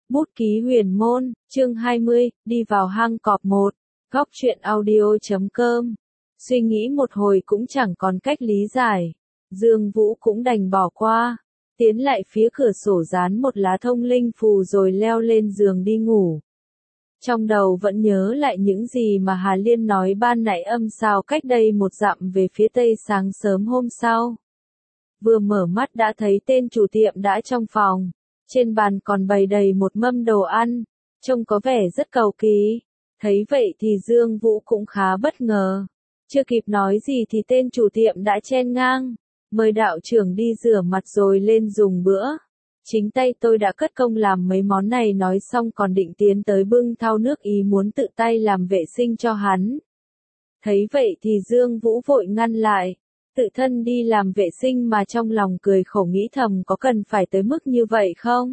Bút ký huyền môn, chương 20, đi vào hang cọp 1, góc truyện audio.com. Suy nghĩ một hồi cũng chẳng còn cách lý giải. Dương Vũ cũng đành bỏ qua. Tiến lại phía cửa sổ dán một lá thông linh phù rồi leo lên giường đi ngủ. Trong đầu vẫn nhớ lại những gì mà Hà Liên nói ban nãy âm sao cách đây một dặm về phía tây sáng sớm hôm sau. Vừa mở mắt đã thấy tên chủ tiệm đã trong phòng. Trên bàn còn bày đầy một mâm đồ ăn, trông có vẻ rất cầu kỳ. Thấy vậy thì Dương Vũ cũng khá bất ngờ. Chưa kịp nói gì thì tên chủ tiệm đã chen ngang. Mời đạo trưởng đi rửa mặt rồi lên dùng bữa. Chính tay tôi đã cất công làm mấy món này, nói xong còn định tiến tới bưng thau nước, ý muốn tự tay làm vệ sinh cho hắn. Thấy vậy thì Dương Vũ vội ngăn lại. Tự thân đi làm vệ sinh mà trong lòng cười khổ nghĩ thầm có cần phải tới mức như vậy không?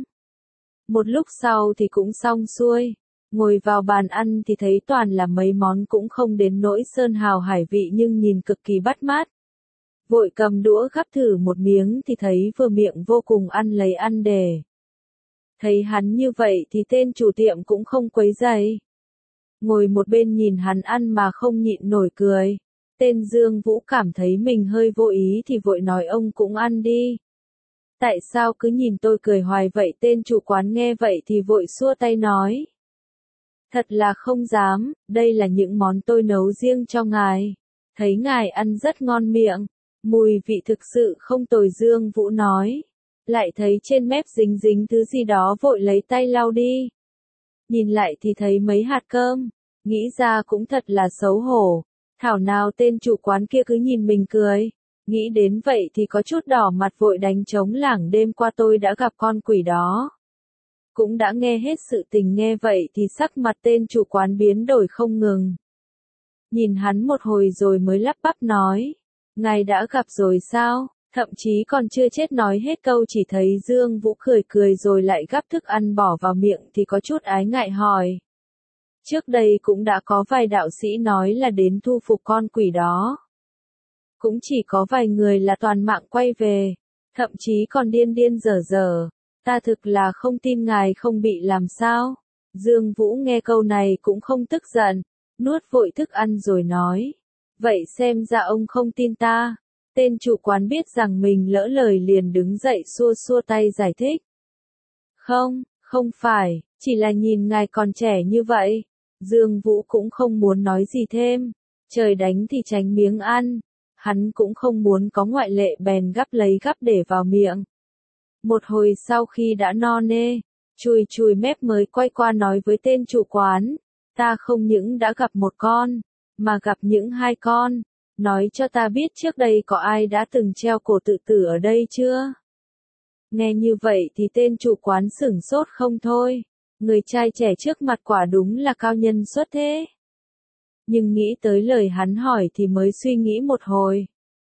Một lúc sau thì cũng xong xuôi. Ngồi vào bàn ăn thì thấy toàn là mấy món cũng không đến nỗi sơn hào hải vị nhưng nhìn cực kỳ bắt mắt. Vội cầm đũa gắp thử một miếng thì thấy vừa miệng vô cùng ăn lấy ăn để. Thấy hắn như vậy thì tên chủ tiệm cũng không quấy rầy. Ngồi một bên nhìn hắn ăn mà không nhịn nổi cười. Tên Dương Vũ cảm thấy mình hơi vô ý thì vội nói ông cũng ăn đi. Tại sao cứ nhìn tôi cười hoài vậy? Tên chủ quán nghe vậy thì vội xua tay nói. Thật là không dám, đây là những món tôi nấu riêng cho ngài. Thấy ngài ăn rất ngon miệng, mùi vị thực sự không tồi. Dương Vũ nói. Lại thấy trên mép dính dính thứ gì đó vội lấy tay lau đi. Nhìn lại thì thấy mấy hạt cơm, nghĩ ra cũng thật là xấu hổ. Thảo nào tên chủ quán kia cứ nhìn mình cười. Nghĩ đến vậy thì có chút đỏ mặt vội đánh trống lảng. Đêm qua tôi đã gặp con quỷ đó. Cũng đã nghe hết sự tình. Nghe vậy thì sắc mặt tên chủ quán biến đổi không ngừng. Nhìn hắn một hồi rồi mới lắp bắp nói. Ngài đã gặp rồi sao? Thậm chí còn chưa chết nói hết câu chỉ thấy Dương Vũ cười cười rồi lại gắp thức ăn bỏ vào miệng thì có chút ái ngại hỏi. Trước đây cũng đã có vài đạo sĩ nói là đến thu phục con quỷ đó. Cũng chỉ có vài người là toàn mạng quay về, thậm chí còn điên điên dở dở. Ta thực là không tin ngài không bị làm sao. Dương Vũ nghe câu này cũng không tức giận, nuốt vội thức ăn rồi nói. Vậy xem ra ông không tin ta. Tên chủ quán biết rằng mình lỡ lời liền đứng dậy xua xua tay giải thích. Không phải, chỉ là nhìn ngài còn trẻ như vậy. Dương Vũ cũng không muốn nói gì thêm. Trời đánh thì tránh miếng ăn. Hắn cũng không muốn có ngoại lệ bèn gắp lấy gắp để vào miệng. Một hồi sau khi đã no nê, chùi chùi mép mới quay qua nói với tên chủ quán. Ta không những đã gặp một con, mà gặp những hai con. Nói cho ta biết trước đây có ai đã từng treo cổ tự tử ở đây chưa? Nghe như vậy thì tên chủ quán sửng sốt không thôi. Người trai trẻ trước mặt quả đúng là cao nhân xuất thế. Nhưng nghĩ tới lời hắn hỏi thì mới suy nghĩ một hồi.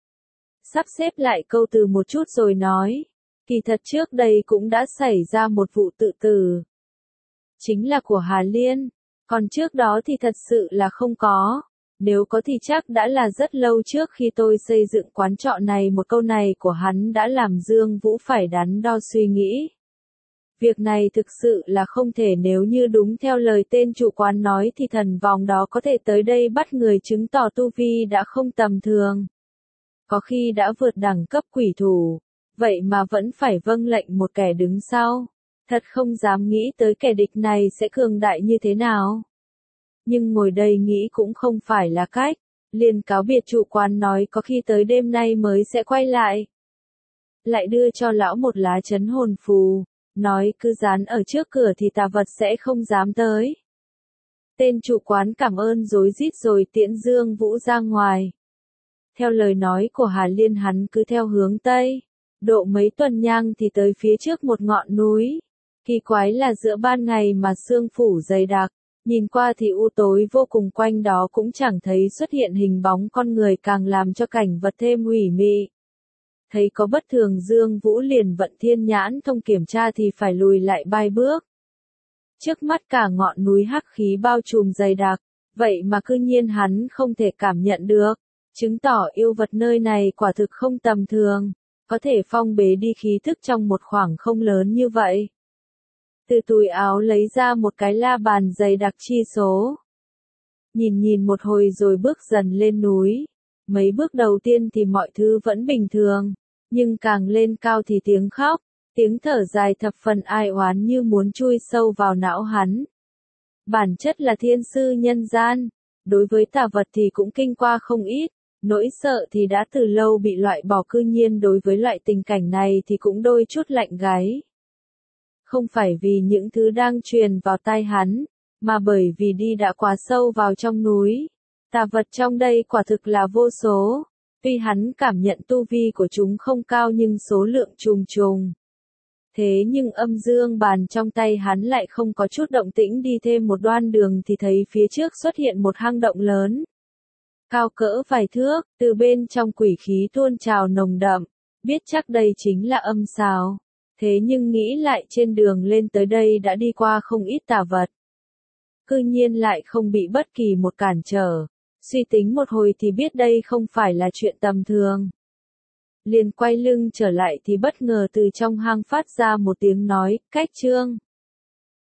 Sắp xếp lại câu từ một chút rồi nói. Kỳ thật trước đây cũng đã xảy ra một vụ tự tử. Chính là của Hà Liên. Còn trước đó thì thật sự là không có. Nếu có thì chắc đã là rất lâu trước khi tôi xây dựng quán trọ này. Một câu này của hắn đã làm Dương Vũ phải đắn đo suy nghĩ. Việc này thực sự là không thể, nếu như đúng theo lời tên chủ quán nói thì thần vòng đó có thể tới đây bắt người, chứng tỏ tu vi đã không tầm thường. Có khi đã vượt đẳng cấp quỷ thủ, vậy mà vẫn phải vâng lệnh một kẻ đứng sau. Thật không dám nghĩ tới kẻ địch này sẽ cường đại như thế nào. Nhưng ngồi đây nghĩ cũng không phải là cách, liền cáo biệt chủ quán nói có khi tới đêm nay mới sẽ quay lại. Lại đưa cho lão một lá trấn hồn phù. Nói cứ dán ở trước cửa thì tà vật sẽ không dám tới. Tên chủ quán cảm ơn rối rít rồi tiễn Dương Vũ ra ngoài. Theo lời nói của Hà Liên hắn cứ theo hướng Tây. Độ mấy tuần nhang thì tới phía trước một ngọn núi. Kỳ quái là giữa ban ngày mà sương phủ dày đặc. Nhìn qua thì u tối vô cùng, quanh đó cũng chẳng thấy xuất hiện hình bóng con người, càng làm cho cảnh vật thêm ủy mị. Thấy có bất thường Dương Vũ liền vận thiên nhãn thông kiểm tra thì phải lùi lại 3 bước. Trước mắt cả ngọn núi hắc khí bao trùm dày đặc, vậy mà cư nhiên hắn không thể cảm nhận được, chứng tỏ yêu vật nơi này quả thực không tầm thường, có thể phong bế đi khí thức trong một khoảng không lớn như vậy. từ túi áo lấy ra một cái la bàn dày đặc chi số. Nhìn một hồi rồi bước dần lên núi. Mấy bước đầu tiên thì mọi thứ vẫn bình thường, nhưng càng lên cao thì tiếng khóc, tiếng thở dài thập phần ai oán như muốn chui sâu vào não hắn. Bản chất là thiên sư nhân gian, đối với tà vật thì cũng kinh qua không ít, nỗi sợ thì đã từ lâu bị loại bỏ, cư nhiên đối với loại tình cảnh này thì cũng đôi chút lạnh gáy. Không phải vì những thứ đang truyền vào tai hắn, mà bởi vì đi đã quá sâu vào trong núi. Tà vật trong đây quả thực là vô số, tuy hắn cảm nhận tu vi của chúng không cao nhưng số lượng trùng trùng. Thế nhưng âm dương bàn trong tay hắn lại không có chút động tĩnh, đi thêm một đoạn đường thì thấy phía trước xuất hiện một hang động lớn. Cao cỡ vài thước, từ bên trong quỷ khí tuôn trào nồng đậm, biết chắc đây chính là âm sào. Thế nhưng nghĩ lại trên đường lên tới đây đã đi qua không ít tà vật. Cư nhiên lại không bị bất kỳ một cản trở. Suy tính một hồi thì biết đây không phải là chuyện tầm thường. Liền quay lưng trở lại thì bất ngờ từ trong hang phát ra một tiếng nói, cách trương.